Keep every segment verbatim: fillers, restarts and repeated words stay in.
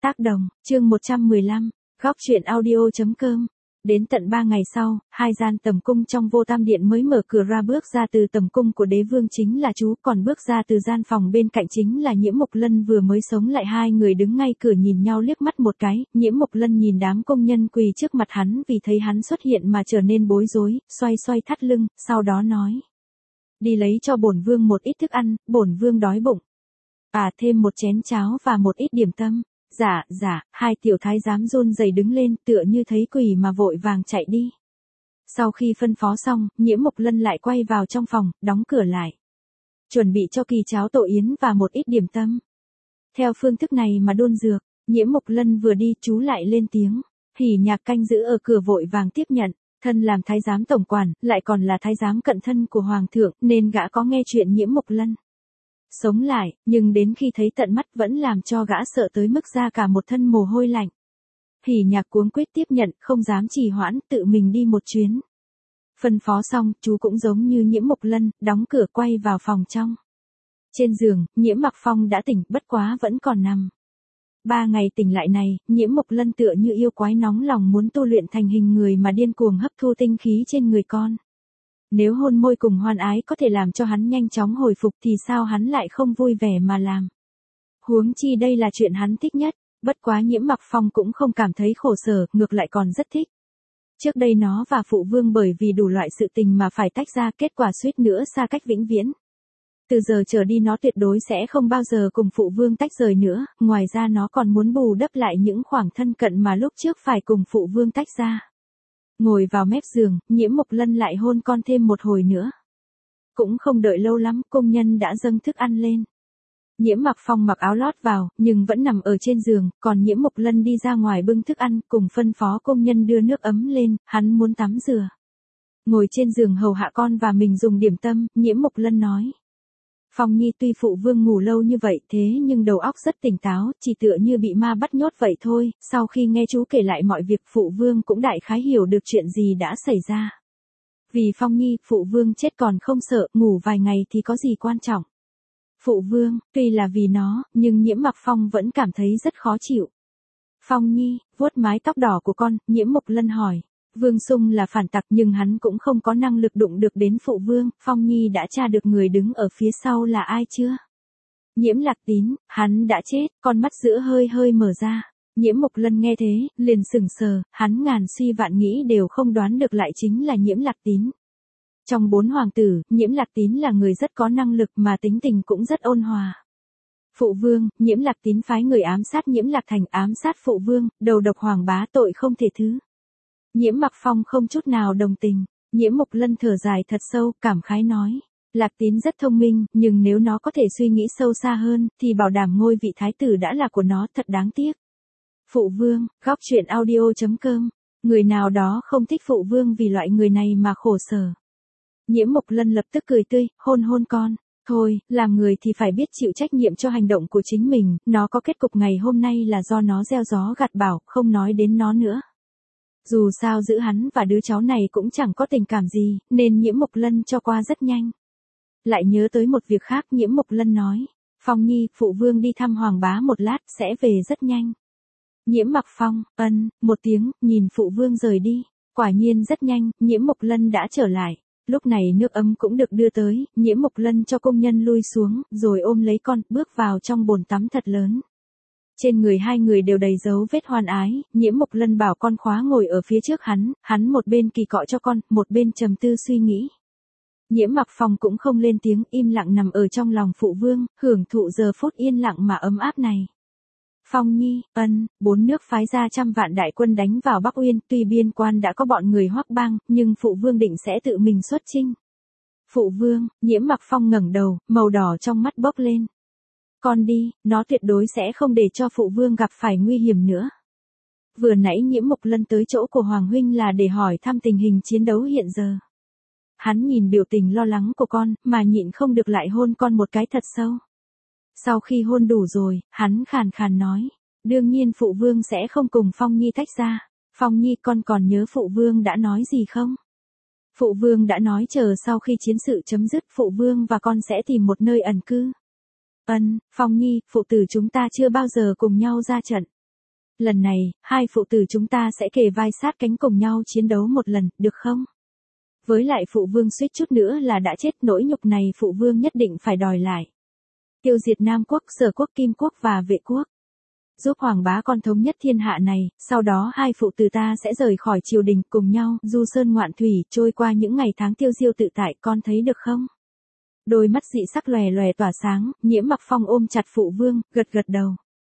Tác đồng, chương một trăm mười lăm, góc truyện audio.com. Đến tận ba ngày sau, hai gian tầm cung trong Vô Tam Điện mới mở cửa ra. Bước ra từ tầm cung của đế vương chính là chú, còn bước ra từ gian phòng bên cạnh chính là Nhiễm Mộc Lân vừa mới sống lại. Hai người đứng ngay cửa nhìn nhau liếc mắt một cái, Nhiễm Mộc Lân nhìn đám công nhân quỳ trước mặt hắn vì thấy hắn xuất hiện mà trở nên bối rối, xoay xoay thắt lưng, sau đó nói. Đi lấy cho bổn vương một ít thức ăn, bổn vương đói bụng. À, thêm một chén cháo và một ít điểm tâm. Dạ, dạ, hai tiểu thái giám run rẩy đứng lên tựa như thấy quỷ mà vội vàng chạy đi. Sau khi phân phó xong, Nhiễm Mộc Lân lại quay vào trong phòng, đóng cửa lại. Chuẩn bị cho kỳ cháo tổ yến và một ít điểm tâm. Theo phương thức này mà đôn dược, Nhiễm Mộc Lân vừa đi chú lại lên tiếng. Hỉ Nhạc canh giữ ở cửa vội vàng tiếp nhận, thân làm thái giám tổng quản, lại còn là thái giám cận thân của hoàng thượng, nên gã có nghe chuyện Nhiễm Mộc Lân sống lại, nhưng đến khi thấy tận mắt vẫn làm cho gã sợ tới mức ra cả một thân mồ hôi lạnh. Hỉ Nhạc cuống quyết tiếp nhận, không dám trì hoãn, tự mình đi một chuyến. Phân phó xong, chú cũng giống như Nhiễm Mộc Lân, đóng cửa quay vào phòng trong. Trên giường, Nhiễm Mặc Phong đã tỉnh, bất quá vẫn còn nằm. Ba ngày tỉnh lại này, Nhiễm Mộc Lân tựa như yêu quái nóng lòng muốn tu luyện thành hình người mà điên cuồng hấp thu tinh khí trên người con. Nếu hôn môi cùng hoan ái có thể làm cho hắn nhanh chóng hồi phục thì sao hắn lại không vui vẻ mà làm. Huống chi đây là chuyện hắn thích nhất, bất quá Nhiễm Mặc Phong cũng không cảm thấy khổ sở, ngược lại còn rất thích. Trước đây nó và phụ vương bởi vì đủ loại sự tình mà phải tách ra, kết quả suýt nữa xa cách vĩnh viễn. Từ giờ trở đi nó tuyệt đối sẽ không bao giờ cùng phụ vương tách rời nữa, ngoài ra nó còn muốn bù đắp lại những khoảng thân cận mà lúc trước phải cùng phụ vương tách ra. Ngồi vào mép giường, Nhiễm Mộc Lân lại hôn con thêm một hồi nữa. Cũng không đợi lâu lắm, công nhân đã dâng thức ăn lên. Nhiễm Mặc Phong mặc áo lót vào, nhưng vẫn nằm ở trên giường, còn Nhiễm Mộc Lân đi ra ngoài bưng thức ăn, cùng phân phó công nhân đưa nước ấm lên, hắn muốn tắm rửa. Ngồi trên giường hầu hạ con và mình dùng điểm tâm, Nhiễm Mộc Lân nói. Phong Nhi tuy phụ vương ngủ lâu như vậy thế nhưng đầu óc rất tỉnh táo, chỉ tựa như bị ma bắt nhốt vậy thôi. Sau khi nghe chú kể lại mọi việc, phụ vương cũng đại khái hiểu được chuyện gì đã xảy ra. Vì Phong Nhi, phụ vương chết còn không sợ, ngủ vài ngày thì có gì quan trọng. Phụ vương, tuy là vì nó, nhưng Nhiễm Mặc Phong vẫn cảm thấy rất khó chịu. Phong Nhi, vuốt mái tóc đỏ của con, Nhiễm Mộc Lân hỏi. Vương Sung là phản tặc nhưng hắn cũng không có năng lực đụng được đến phụ vương. Phong Nhi đã tra được người đứng ở phía sau là ai chưa? Nhiễm Lạc Tín, hắn đã chết. Con mắt giữa hơi hơi mở ra. Nhiễm Mộc Lân nghe thế, liền sững sờ, hắn ngàn suy vạn nghĩ đều không đoán được lại chính là Nhiễm Lạc Tín. Trong bốn hoàng tử, Nhiễm Lạc Tín là người rất có năng lực mà tính tình cũng rất ôn hòa. Phụ vương, Nhiễm Lạc Tín phái người ám sát Nhiễm Lạc Thành, ám sát phụ vương, đầu độc hoàng bá, tội không thể thứ. Nhiễm Mặc Phong không chút nào đồng tình. Nhiễm Mộc Lân thở dài thật sâu, cảm khái nói. Lạc Tín rất thông minh, nhưng nếu nó có thể suy nghĩ sâu xa hơn, thì bảo đảm ngôi vị thái tử đã là của nó, thật đáng tiếc. Phụ vương, góc truyện audio.com. Người nào đó không thích phụ vương vì loại người này mà khổ sở. Nhiễm Mộc Lân lập tức cười tươi, hôn hôn con. Thôi, làm người thì phải biết chịu trách nhiệm cho hành động của chính mình, nó có kết cục ngày hôm nay là do nó gieo gió gặt bão, không nói đến nó nữa. Dù sao giữ hắn và đứa cháu này cũng chẳng có tình cảm gì, nên Nhiễm Mộc Lân cho qua rất nhanh. Lại nhớ tới một việc khác, Nhiễm Mộc Lân nói. Phong Nhi, phụ vương đi thăm hoàng bá một lát, sẽ về rất nhanh. Nhiễm Mặc Phong, ân, một tiếng, nhìn phụ vương rời đi. Quả nhiên rất nhanh, Nhiễm Mộc Lân đã trở lại. Lúc này nước ấm cũng được đưa tới, Nhiễm Mộc Lân cho công nhân lui xuống, rồi ôm lấy con, bước vào trong bồn tắm thật lớn. Trên người hai người đều đầy dấu vết hoan ái, Nhiễm Mộc Lân bảo con khóa ngồi ở phía trước hắn, hắn một bên kỳ cọ cho con, một bên trầm tư suy nghĩ. Nhiễm Mặc Phong cũng không lên tiếng, im lặng nằm ở trong lòng phụ vương, hưởng thụ giờ phút yên lặng mà ấm áp này. Phong Nhi, ân, bốn nước phái ra trăm vạn đại quân đánh vào Bắc Uyên, tuy biên quan đã có bọn người Hoắc Bang, nhưng phụ vương định sẽ tự mình xuất chinh. Phụ vương, Nhiễm Mặc Phong ngẩng đầu, màu đỏ trong mắt bốc lên. Con đi, nó tuyệt đối sẽ không để cho phụ vương gặp phải nguy hiểm nữa. Vừa nãy Nhiễm Mộc Lân tới chỗ của Hoàng huynh là để hỏi thăm tình hình chiến đấu hiện giờ. Hắn nhìn biểu tình lo lắng của con, mà nhịn không được lại hôn con một cái thật sâu. Sau khi hôn đủ rồi, hắn khàn khàn nói. Đương nhiên phụ vương sẽ không cùng Phong Nhi tách ra. Phong Nhi, con còn nhớ phụ vương đã nói gì không? Phụ vương đã nói chờ sau khi chiến sự chấm dứt, phụ vương và con sẽ tìm một nơi ẩn cư. Ân, Phong Nhi, phụ tử chúng ta chưa bao giờ cùng nhau ra trận. Lần này, hai phụ tử chúng ta sẽ kề vai sát cánh cùng nhau chiến đấu một lần, được không? Với lại phụ vương suýt chút nữa là đã chết, nỗi nhục này phụ vương nhất định phải đòi lại. Tiêu diệt Nam quốc, Sở quốc, Kim quốc và Vệ quốc. Giúp Hoàng bá con thống nhất thiên hạ này, sau đó hai phụ tử ta sẽ rời khỏi triều đình cùng nhau, du sơn ngoạn thủy, trôi qua những ngày tháng tiêu diêu tự tại, con thấy được không? Đôi mắt dị sắc lòe lòe tỏa sáng, Nhiễm Mặc Phong ôm chặt phụ vương, gật gật đầu.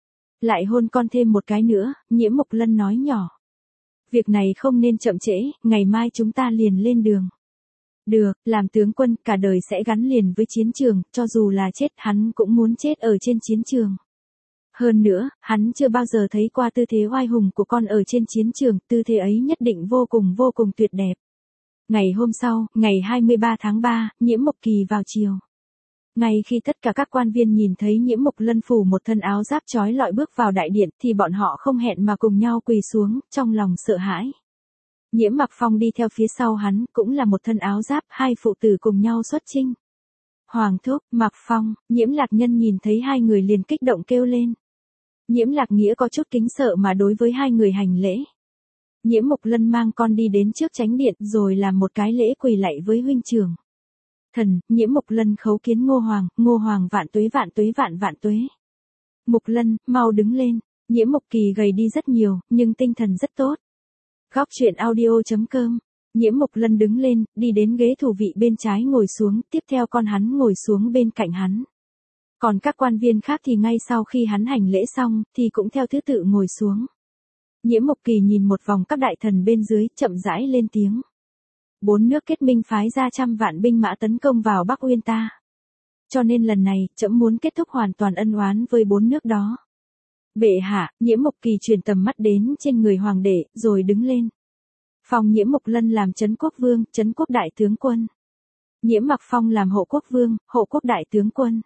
Lại hôn con thêm một cái nữa, Nhiễm Mục Lân nói nhỏ. Việc này không nên chậm trễ, ngày mai chúng ta liền lên đường. Được, làm tướng quân cả đời sẽ gắn liền với chiến trường, cho dù là chết hắn cũng muốn chết ở trên chiến trường. Hơn nữa, hắn chưa bao giờ thấy qua tư thế oai hùng của con ở trên chiến trường, tư thế ấy nhất định vô cùng vô cùng tuyệt đẹp. Ngày hôm sau, ngày hai mươi ba tháng ba, Nhiễm Mộc Kỳ vào chiều. Ngay khi tất cả các quan viên nhìn thấy Nhiễm Mộc Lân phủ một thân áo giáp chói lọi bước vào đại điện thì bọn họ không hẹn mà cùng nhau quỳ xuống, trong lòng sợ hãi. Nhiễm Mặc Phong đi theo phía sau hắn, cũng là một thân áo giáp, hai phụ tử cùng nhau xuất chinh. Hoàng thúc, Mặc Phong, Nhiễm Lạc Nhân nhìn thấy hai người liền kích động kêu lên. Nhiễm Lạc Nghĩa có chút kính sợ mà đối với hai người hành lễ. Nhiễm Mộc Lân mang con đi đến trước chánh điện rồi làm một cái lễ quỳ lạy với huynh trưởng. Thần, Nhiễm Mộc Lân khấu kiến Ngô Hoàng, Ngô Hoàng vạn tuế vạn tuế vạn vạn tuế. Mộc Lân, mau đứng lên. Nhiễm Mộc Kỳ gầy đi rất nhiều, nhưng tinh thần rất tốt. Góc truyện audio chấm com. Nhiễm Mộc Lân đứng lên, đi đến ghế thủ vị bên trái ngồi xuống, tiếp theo con hắn ngồi xuống bên cạnh hắn. Còn các quan viên khác thì ngay sau khi hắn hành lễ xong, thì cũng theo thứ tự ngồi xuống. Nhiễm Mộc Kỳ nhìn một vòng các đại thần bên dưới, chậm rãi lên tiếng. Bốn nước kết minh phái ra trăm vạn binh mã tấn công vào Bắc Uyên ta. Cho nên lần này, trẫm muốn kết thúc hoàn toàn ân oán với bốn nước đó. Bệ hạ, Nhiễm Mộc Kỳ chuyển tầm mắt đến trên người hoàng đệ, rồi đứng lên. Phong Nhiễm Mộc Lân làm Trấn Quốc Vương, Trấn Quốc Đại Tướng Quân. Nhiễm Mặc Phong làm Hộ Quốc Vương, Hộ Quốc Đại Tướng Quân.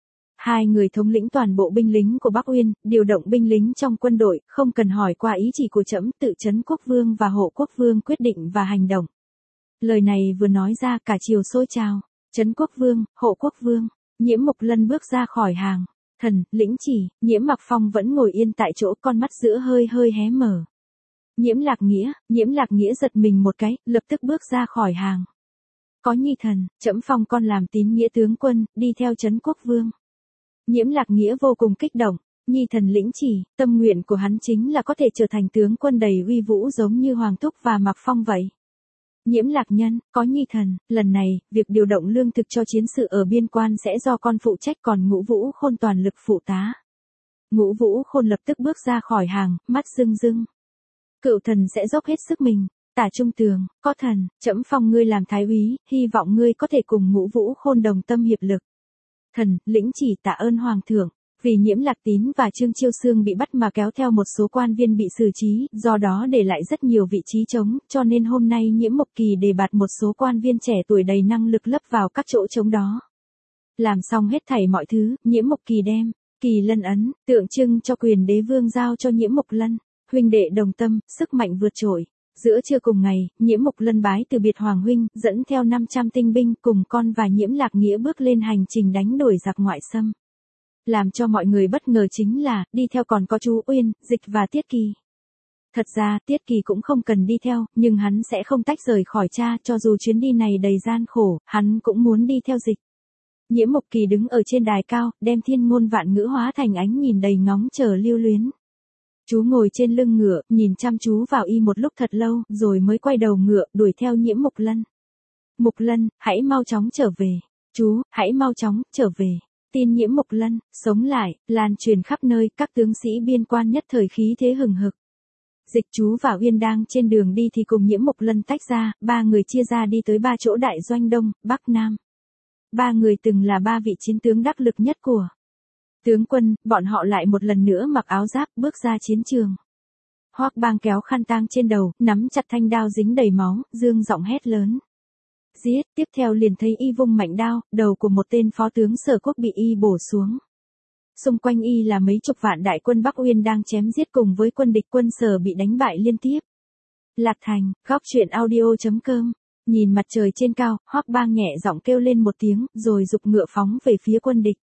Hai người thống lĩnh toàn bộ binh lính của Bắc Uyên, điều động binh lính trong quân đội, không cần hỏi qua ý chỉ của trẫm, tự Trấn Quốc Vương và Hộ Quốc Vương quyết định và hành động. Lời này vừa nói ra cả triều sôi trào. Trấn Quốc Vương, Hộ Quốc Vương. Nhiễm Mộc Lân bước ra khỏi hàng. Thần, lĩnh chỉ. Nhiễm Mặc Phong vẫn ngồi yên tại chỗ, con mắt giữa hơi hơi hé mở. Nhiễm Lạc Nghĩa. Nhiễm Lạc Nghĩa giật mình một cái, lập tức bước ra khỏi hàng. Có nhi thần, trẫm phong con làm tín nghĩa tướng quân, đi theo Trấn Quốc Vương. Nhiễm Lạc Nghĩa vô cùng kích động. Nhi thần lĩnh chỉ, tâm nguyện của hắn chính là có thể trở thành tướng quân đầy uy vũ giống như Hoàng Thúc và Mặc Phong vậy. Nhiễm Lạc Nhân, có nhi thần, lần này, việc điều động lương thực cho chiến sự ở biên quan sẽ do con phụ trách, còn Ngũ Vũ Khôn toàn lực phụ tá. Ngũ Vũ Khôn lập tức bước ra khỏi hàng, mắt rưng rưng. Cựu thần sẽ dốc hết sức mình. Tả Trung Tường, có thần, trẫm phong ngươi làm thái úy, hy vọng ngươi có thể cùng Ngũ Vũ Khôn đồng tâm hiệp lực. Thần, lĩnh chỉ tạ ơn Hoàng thượng. Vì Nhiễm Lạc Tín và Trương Chiêu Xương bị bắt mà kéo theo một số quan viên bị xử trí, do đó để lại rất nhiều vị trí trống, cho nên hôm nay Nhiễm Mộc Kỳ đề bạt một số quan viên trẻ tuổi đầy năng lực lấp vào các chỗ trống đó. Làm xong hết thảy mọi thứ, Nhiễm Mộc Kỳ đem Kỳ Lân ấn, tượng trưng cho quyền đế vương giao cho Nhiễm Mộc Lân. Huynh đệ đồng tâm, sức mạnh vượt trội. Giữa trưa cùng ngày, Nhiễm Mộc Lân bái từ biệt Hoàng huynh, dẫn theo năm trăm tinh binh cùng con và Nhiễm Lạc Nghĩa bước lên hành trình đánh đuổi giặc ngoại xâm. Làm cho mọi người bất ngờ chính là, đi theo còn có chú Uyên, Dịch và Tiết Kỳ. Thật ra, Tiết Kỳ cũng không cần đi theo, nhưng hắn sẽ không tách rời khỏi cha, cho dù chuyến đi này đầy gian khổ, hắn cũng muốn đi theo Dịch. Nhiễm Mộc Kỳ đứng ở trên đài cao, đem thiên ngôn vạn ngữ hóa thành ánh nhìn đầy ngóng chờ lưu luyến. Chú ngồi trên lưng ngựa, nhìn chăm chú vào y một lúc thật lâu, rồi mới quay đầu ngựa, đuổi theo Nhiễm Mộc Lân. Mộc Lân, hãy mau chóng trở về. Chú, hãy mau chóng, trở về. Tin Nhiễm Mộc Lân, sống lại, lan truyền khắp nơi, các tướng sĩ biên quan nhất thời khí thế hừng hực. Dịch chú và Uyên đang trên đường đi thì cùng Nhiễm Mộc Lân tách ra, ba người chia ra đi tới ba chỗ đại doanh Đông, Bắc Nam. Ba người từng là ba vị chiến tướng đắc lực nhất của tướng quân, bọn họ lại một lần nữa mặc áo giáp bước ra chiến trường. Hoắc Bang kéo khăn tang trên đầu, nắm chặt thanh đao dính đầy máu, dương giọng hét lớn. Giết, tiếp theo liền thấy y vung mạnh đao, đầu của một tên phó tướng Sở Quốc bị y bổ xuống. Xung quanh y là mấy chục vạn đại quân Bắc Uyên đang chém giết cùng với quân địch, quân Sở bị đánh bại liên tiếp. Lạc Thành, góc truyện audio chấm com. Nhìn mặt trời trên cao, Hoắc Bang nhẹ giọng kêu lên một tiếng, rồi giục ngựa phóng về phía quân địch.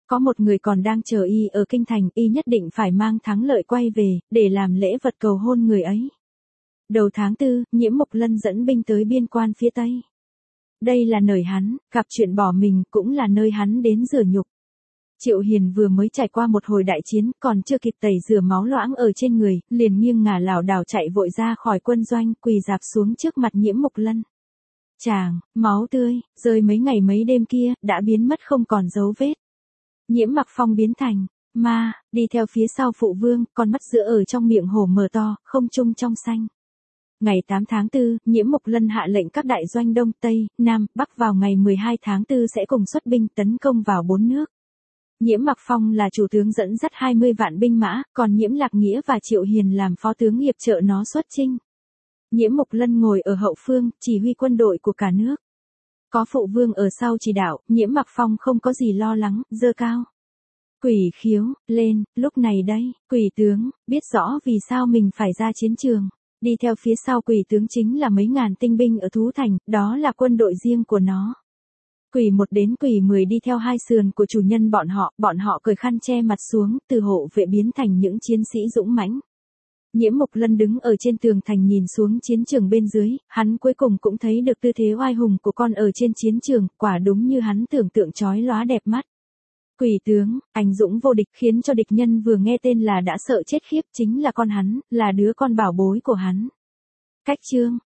Có một người còn đang chờ y ở kinh thành, y nhất định phải mang thắng lợi quay về, để làm lễ vật cầu hôn người ấy. Đầu tháng tư, Nhiễm Mộc Lân dẫn binh tới biên quan phía Tây. Đây là nơi hắn, gặp chuyện bỏ mình, cũng là nơi hắn đến rửa nhục. Triệu Hiền vừa mới trải qua một hồi đại chiến, còn chưa kịp tẩy rửa máu loãng ở trên người, liền nghiêng ngả lảo đảo chạy vội ra khỏi quân doanh, quỳ rạp xuống trước mặt Nhiễm Mộc Lân. Chàng, máu tươi, rơi mấy ngày mấy đêm kia, đã biến mất không còn dấu vết. Nhiễm Mặc Phong biến thành ma, đi theo phía sau phụ vương, con mắt giữa ở trong miệng hổ mở to, không trung trong xanh. Ngày tám tháng tư, Nhiễm Mộc Lân hạ lệnh các đại doanh Đông, Tây, Nam, Bắc vào ngày mười hai tháng tư sẽ cùng xuất binh tấn công vào bốn nước. Nhiễm Mặc Phong là chủ tướng dẫn dắt hai mươi vạn binh mã, còn Nhiễm Lạc Nghĩa và Triệu Hiền làm phó tướng hiệp trợ nó xuất chinh. Nhiễm Mộc Lân ngồi ở hậu phương, chỉ huy quân đội của cả nước. Có phụ vương ở sau chỉ đạo, Nhiễm Mặc Phong không có gì lo lắng, giơ cao quỷ khiếu lên. Lúc này đây, quỷ tướng biết rõ vì sao mình phải ra chiến trường. Đi theo phía sau quỷ tướng chính là mấy ngàn tinh binh ở Thú Thành, đó là quân đội riêng của nó. Quỷ một đến quỷ mười đi theo hai sườn của chủ nhân bọn họ, bọn họ cởi khăn che mặt xuống, từ hộ vệ biến thành những chiến sĩ dũng mãnh. Nhiễm Mộc Lân đứng ở trên tường thành nhìn xuống chiến trường bên dưới, hắn cuối cùng cũng thấy được tư thế oai hùng của con ở trên chiến trường, quả đúng như hắn tưởng tượng chói lóa đẹp mắt. Quỷ tướng, anh dũng vô địch, khiến cho địch nhân vừa nghe tên là đã sợ chết khiếp, chính là con hắn, là đứa con bảo bối của hắn. Cách chương